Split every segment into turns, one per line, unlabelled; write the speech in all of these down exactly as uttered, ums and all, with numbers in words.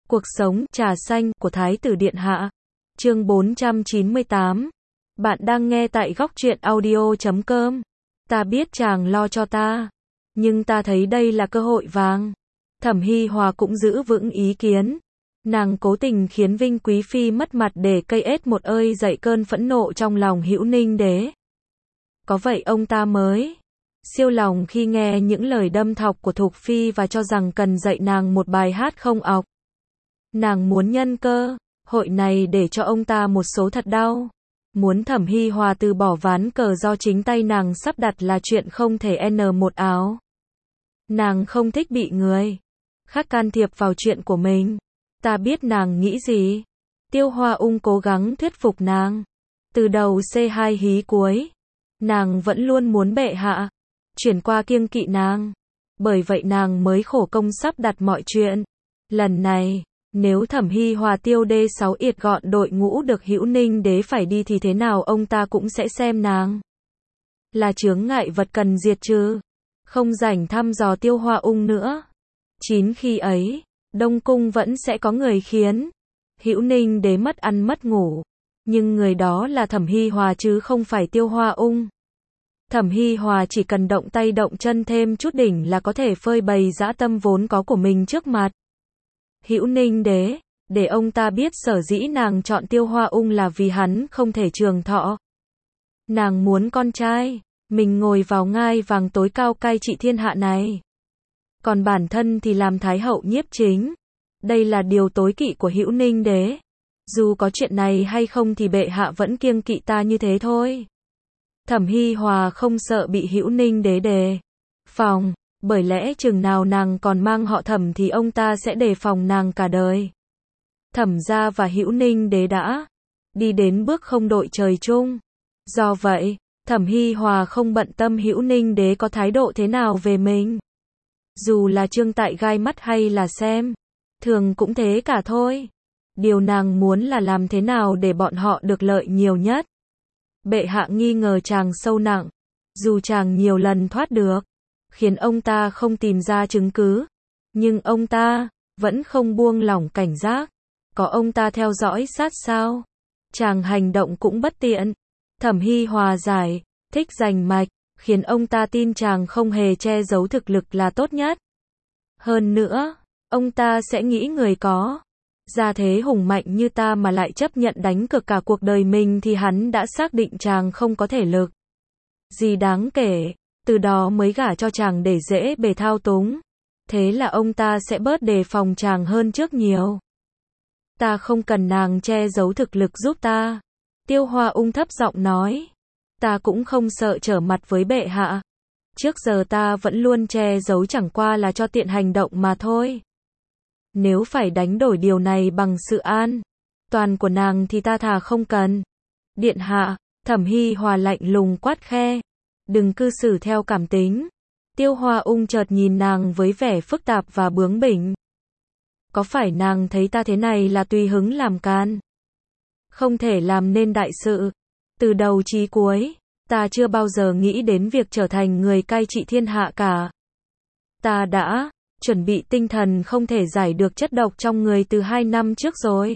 Cuộc sống, trà xanh, của Thái tử Điện Hạ. Chương bốn trăm chín mươi tám. Bạn đang nghe tại góc truyện audio chấm com. Ta biết chàng lo cho ta, nhưng ta thấy đây là cơ hội vàng. Thẩm Hi Hòa cũng giữ vững ý kiến. Nàng cố tình khiến Vinh Quý Phi mất mặt để cây ết một ơi dậy cơn phẫn nộ trong lòng Hữu Ninh Đế. Có vậy ông ta mới siêu lòng khi nghe những lời đâm thọc của Thục Phi và cho rằng cần dạy nàng một bài hát không ọc. Nàng muốn nhân cơ hội này để cho ông ta một số thật đau. Muốn Thẩm Hi Hòa từ bỏ ván cờ do chính tay nàng sắp đặt là chuyện không thể n một áo. Nàng không thích bị người khác can thiệp vào chuyện của mình. Ta biết nàng nghĩ gì. Tiêu Hoa Ung cố gắng thuyết phục nàng. Từ đầu xê hai hí cuối, nàng vẫn luôn muốn bệ hạ chuyển qua kiêng kỵ nàng. Bởi vậy nàng mới khổ công sắp đặt mọi chuyện. Lần này, nếu Thẩm Hi Hòa tiêu đê sáu yệt gọn đội ngũ được Hữu Ninh Đế phải đi thì thế nào ông ta cũng sẽ xem nàng là chướng ngại vật cần diệt trừ. Không rảnh thăm dò Tiêu Hoa Ung nữa. Chín khi ấy, Đông Cung vẫn sẽ có người khiến Hữu Ninh Đế mất ăn mất ngủ. Nhưng người đó là Thẩm Hi Hòa chứ không phải Tiêu Hoa Ung. Thẩm Hi Hòa chỉ cần động tay động chân thêm chút đỉnh là có thể phơi bày dã tâm vốn có của mình trước mặt Hữu Ninh Đế, để ông ta biết sở dĩ nàng chọn Tiêu Hoa Ung là vì hắn không thể trường thọ. Nàng muốn con trai mình ngồi vào ngai vàng tối cao cai trị thiên hạ này. Còn bản thân thì làm Thái hậu nhiếp chính. Đây là điều tối kỵ của Hữu Ninh Đế. Dù có chuyện này hay không thì bệ hạ vẫn kiêng kỵ ta như thế thôi. Thẩm Hi Hòa không sợ bị Hữu Ninh Đế đề phòng, bởi lẽ chừng nào nàng còn mang họ Thẩm thì ông ta sẽ đề phòng nàng cả đời. Thẩm gia và Hữu Ninh Đế đã đi đến bước không đội trời chung. Do vậy, Thẩm Hi Hòa không bận tâm Hữu Ninh Đế có thái độ thế nào về mình. Dù là trương tại gai mắt hay là xem thường cũng thế cả thôi. Điều nàng muốn là làm thế nào để bọn họ được lợi nhiều nhất. Bệ hạ nghi ngờ chàng sâu nặng. Dù chàng nhiều lần thoát được, khiến ông ta không tìm ra chứng cứ, nhưng ông ta vẫn không buông lỏng cảnh giác. Có ông ta theo dõi sát sao, chàng hành động cũng bất tiện. Thẩm Hi Hòa giải thích rành mạch, khiến ông ta tin chàng không hề che giấu thực lực là tốt nhất. Hơn nữa, ông ta sẽ nghĩ người có gia thế hùng mạnh như ta mà lại chấp nhận đánh cược cả cuộc đời mình thì hắn đã xác định chàng không có thể lực gì đáng kể, từ đó mới gả cho chàng để dễ bề thao túng. Thế là ông ta sẽ bớt đề phòng chàng hơn trước nhiều. Ta không cần nàng che giấu thực lực giúp ta. Tiêu Hoa Ung thấp giọng nói. Ta cũng không sợ trở mặt với bệ hạ. Trước giờ ta vẫn luôn che giấu chẳng qua là cho tiện hành động mà thôi. Nếu phải đánh đổi điều này bằng sự an toàn của nàng thì ta thà không cần. Điện hạ, Thẩm Hi Hòa lạnh lùng quát khe. Đừng cư xử theo cảm tính. Tiêu Hoa Ung chợt nhìn nàng với vẻ phức tạp và bướng bỉnh. Có phải nàng thấy ta thế này là tùy hứng làm can? Không thể làm nên đại sự. Từ đầu chí cuối, ta chưa bao giờ nghĩ đến việc trở thành người cai trị thiên hạ cả. Ta đã chuẩn bị tinh thần không thể giải được chất độc trong người từ hai năm trước rồi.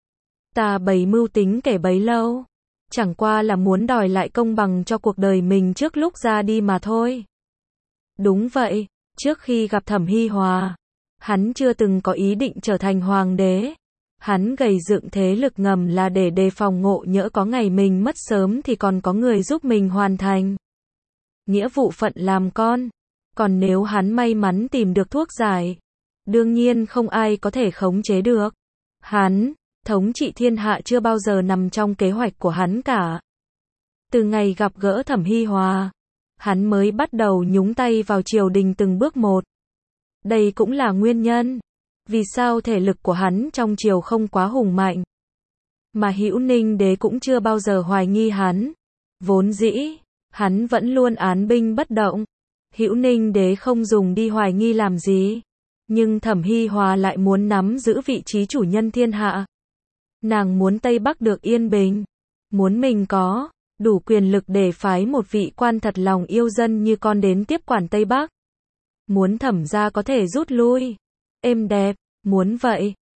Ta bày mưu tính kể bấy lâu, chẳng qua là muốn đòi lại công bằng cho cuộc đời mình trước lúc ra đi mà thôi. Đúng vậy, trước khi gặp Thẩm Hi Hòa, hắn chưa từng có ý định trở thành hoàng đế. Hắn gầy dựng thế lực ngầm là để đề phòng ngộ nhỡ có ngày mình mất sớm thì còn có người giúp mình hoàn thành nghĩa vụ phận làm con. Còn nếu hắn may mắn tìm được thuốc giải, đương nhiên không ai có thể khống chế được. Hắn, thống trị thiên hạ chưa bao giờ nằm trong kế hoạch của hắn cả. Từ ngày gặp gỡ Thẩm Hi Hòa, hắn mới bắt đầu nhúng tay vào triều đình từng bước một. Đây cũng là nguyên nhân vì sao thể lực của hắn trong triều không quá hùng mạnh. Mà Hữu Ninh Đế cũng chưa bao giờ hoài nghi hắn. Vốn dĩ, hắn vẫn luôn án binh bất động. Hữu Ninh Đế không dùng đi hoài nghi làm gì. Nhưng Thẩm Hi Hòa lại muốn nắm giữ vị trí chủ nhân thiên hạ. Nàng muốn Tây Bắc được yên bình. Muốn mình có đủ quyền lực để phái một vị quan thật lòng yêu dân như con đến tiếp quản Tây Bắc. Muốn Thẩm gia có thể rút lui êm đẹp. Muốn vậy,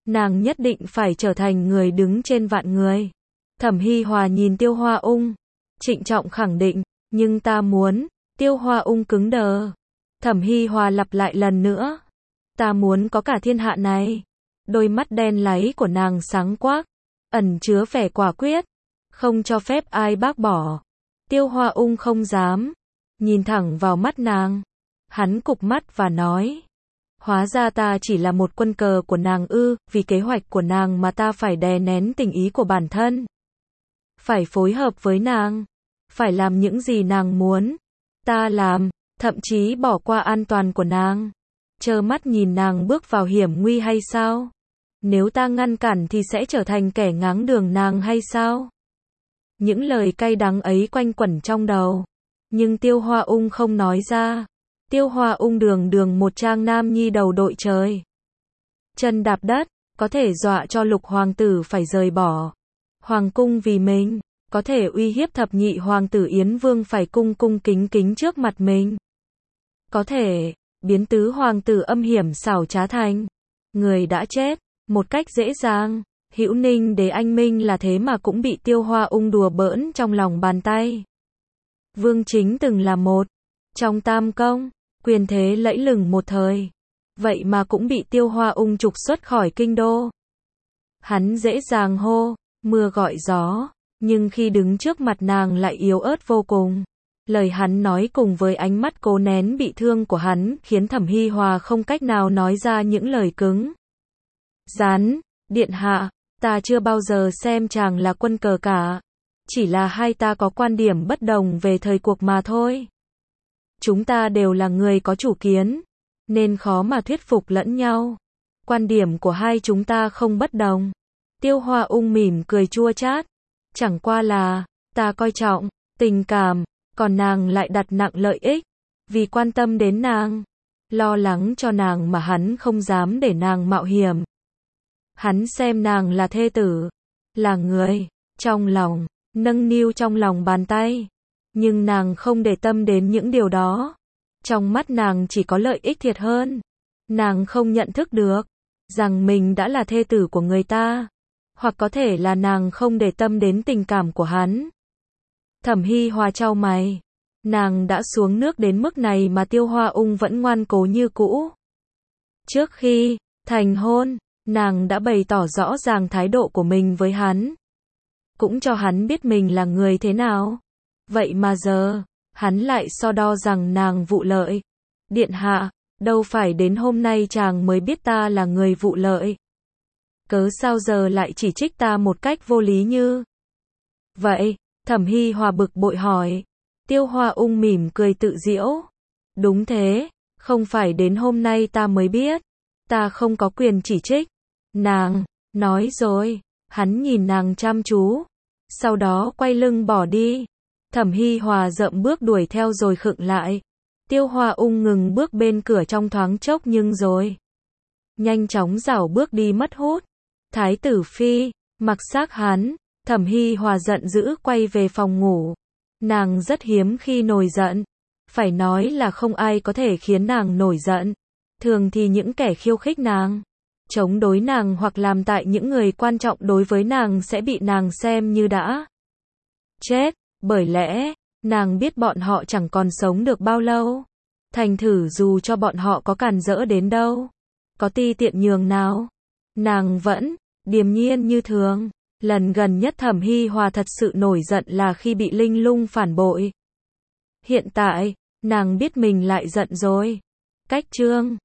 nàng nhất định phải trở thành người đứng trên vạn người. Thẩm Hy Hòa nhìn Tiêu Hoa Ung, trịnh trọng khẳng định, nhưng ta muốn, Tiêu Hoa Ung cứng đờ. Thẩm Hy Hòa lặp lại lần nữa, ta muốn có cả thiên hạ này. Đôi mắt đen láy của nàng sáng quắc, ẩn chứa vẻ quả quyết, không cho phép ai bác bỏ. Tiêu Hoa Ung không dám nhìn thẳng vào mắt nàng. Hắn cụp mắt và nói, hóa ra ta chỉ là một quân cờ của nàng ư, vì kế hoạch của nàng mà ta phải đè nén tình ý của bản thân. Phải phối hợp với nàng, phải làm những gì nàng muốn. Ta làm, thậm chí bỏ qua an toàn của nàng. Trơ mắt nhìn nàng bước vào hiểm nguy hay sao? Nếu ta ngăn cản thì sẽ trở thành kẻ ngáng đường nàng hay sao? Những lời cay đắng ấy quanh quẩn trong đầu. Nhưng Tiêu Hoa Ung không nói ra. Tiêu Hoa Ung đường đường một trang nam nhi đầu đội trời. Chân đạp đất, có thể dọa cho lục hoàng tử phải rời bỏ hoàng cung vì mình, có thể uy hiếp thập nhị hoàng tử Yến Vương phải cung cung kính kính trước mặt mình. Có thể biến tứ hoàng tử âm hiểm xảo trá thành người đã chết một cách dễ dàng. Hữu Ninh Đế anh minh là thế mà cũng bị Tiêu Hoa Ung đùa bỡn trong lòng bàn tay. Vương Chính từng là một trong tam công, quyền thế lẫy lừng một thời, vậy mà cũng bị Tiêu Hoa Ung trục xuất khỏi kinh đô. Hắn dễ dàng hô mưa gọi gió, nhưng khi đứng trước mặt nàng lại yếu ớt vô cùng. Lời hắn nói cùng với ánh mắt cố nén bị thương của hắn khiến Thẩm Hy Hòa không cách nào nói ra những lời cứng rắn. Điện hạ, ta chưa bao giờ xem chàng là quân cờ cả. Chỉ là hai ta có quan điểm bất đồng về thời cuộc mà thôi. Chúng ta đều là người có chủ kiến, nên khó mà thuyết phục lẫn nhau. Quan điểm của hai chúng ta không bất đồng. Tiêu Hoa Ung mỉm cười chua chát. Chẳng qua là, ta coi trọng tình cảm, còn nàng lại đặt nặng lợi ích. Vì quan tâm đến nàng, lo lắng cho nàng mà hắn không dám để nàng mạo hiểm. Hắn xem nàng là thê tử, là người trong lòng, nâng niu trong lòng bàn tay. Nhưng nàng không để tâm đến những điều đó. Trong mắt nàng chỉ có lợi ích thiệt hơn. Nàng không nhận thức được rằng mình đã là thê tử của người ta. Hoặc có thể là nàng không để tâm đến tình cảm của hắn. Thẩm Hy Hòa chau mày. Nàng đã xuống nước đến mức này mà Tiêu Hoa Ung vẫn ngoan cố như cũ. Trước khi thành hôn, nàng đã bày tỏ rõ ràng thái độ của mình với hắn. Cũng cho hắn biết mình là người thế nào. Vậy mà giờ, hắn lại so đo rằng nàng vụ lợi. Điện hạ, đâu phải đến hôm nay chàng mới biết ta là người vụ lợi. Cớ sao giờ lại chỉ trích ta một cách vô lý như vậy? Thẩm Hy Hòa bực bội hỏi. Tiêu Hoa Ung mỉm cười tự giễu. Đúng thế, không phải đến hôm nay ta mới biết. Ta không có quyền chỉ trích. Nàng, nói rồi. Hắn nhìn nàng chăm chú. Sau đó quay lưng bỏ đi. Thẩm Hy Hòa dậm bước đuổi theo rồi khựng lại. Tiêu Hoa Ung ngừng bước bên cửa trong thoáng chốc nhưng rồi nhanh chóng rảo bước đi mất hút. Thái tử phi, mặc xác hắn. Thẩm Hy Hòa giận dữ quay về phòng ngủ. Nàng rất hiếm khi nổi giận. Phải nói là không ai có thể khiến nàng nổi giận. Thường thì những kẻ khiêu khích nàng, chống đối nàng hoặc làm tại những người quan trọng đối với nàng sẽ bị nàng xem như đã chết. Bởi lẽ, nàng biết bọn họ chẳng còn sống được bao lâu. Thành thử dù cho bọn họ có càn rỡ đến đâu, có ti tiện nhường nào, nàng vẫn điềm nhiên như thường. Lần gần nhất Thẩm Hy Hòa thật sự nổi giận là khi bị Linh Lung phản bội. Hiện tại, nàng biết mình lại giận rồi. Cách chương